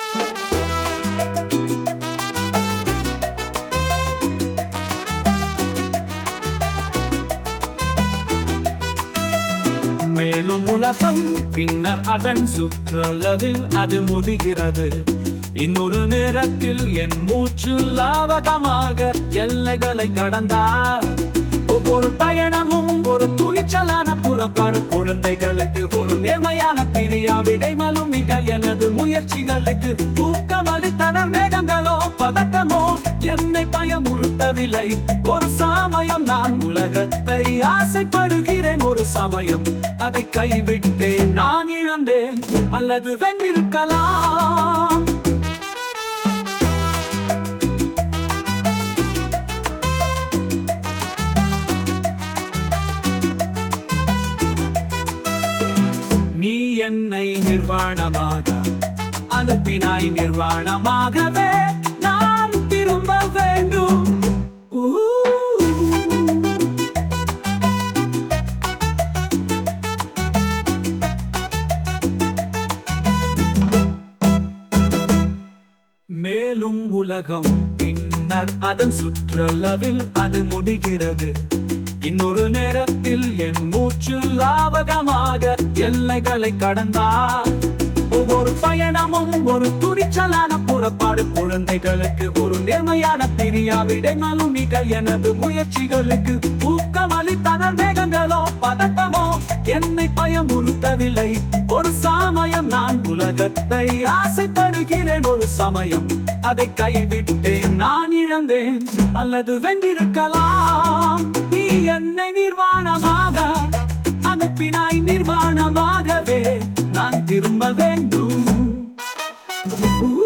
மேலும் உலகம் பின்னர் அதன் சுற்றளவில் அது முடிகிறது. இன்னொரு நேரத்தில் என் மூச்சு லாவகமாக எல்லைகளை கடந்தார். ஒவ்வொரு பயணமும் ஒரு துணிச்சலான புறப்பாடு. குழந்தைகளுக்கு ஒரு நேர்மையான பிரியா விடைமலும் மிக எனது முயற்சிகளுக்கு ஊக்கமளித்தனர். மேகங்களோ பதட்டமோ என்னை பயமுறுத்தவில்லை. ஒரு சமயம் நான் உலகத்தை ஆசைப்படுகிறேன். ஒரு சமயம் அதை கைவிட்டேன். நான் இழந்தேன் அல்லது வென்றிருக்கலாம். நீ என்னை நிர்வாணமாக அனுப்பினாய். நிர்வாணமாகவே நான் திரும்ப வேண்டும். மேலும் உலகம் பின்னர் அதன் சுற்றளவில் அது முடிகிறது. இன்னொரு நேரத்தில் என் மூச்சு லாவகமாக எல்லைகளை கடந்தார். ஒவ்வொரு பயணமும் ஒரு துணிச்சலான புறப்பாடு. குழந்தைகளுக்கு ஒரு நேர்மையான பிரியா விடைமலும் மிக எனது முயற்சிகளுக்கு ஊக்கமளித்தனர். மேகங்களோ பதட்டமோ என்னை பயமுறுத்தவில்லை. ஒரு சமயம் நான் உலகத்தை ஆசைப்படுகிறேன். ஒரு சமயம் அதை கைவிட்டேன். நான் இழந்தேன் அல்லது வென்றிருக்கலாம். நீ என்னை நிர்வாணமாக அனுப்பினாய். நிர்வாணமாகவே நான் திரும்ப வேண்டும்.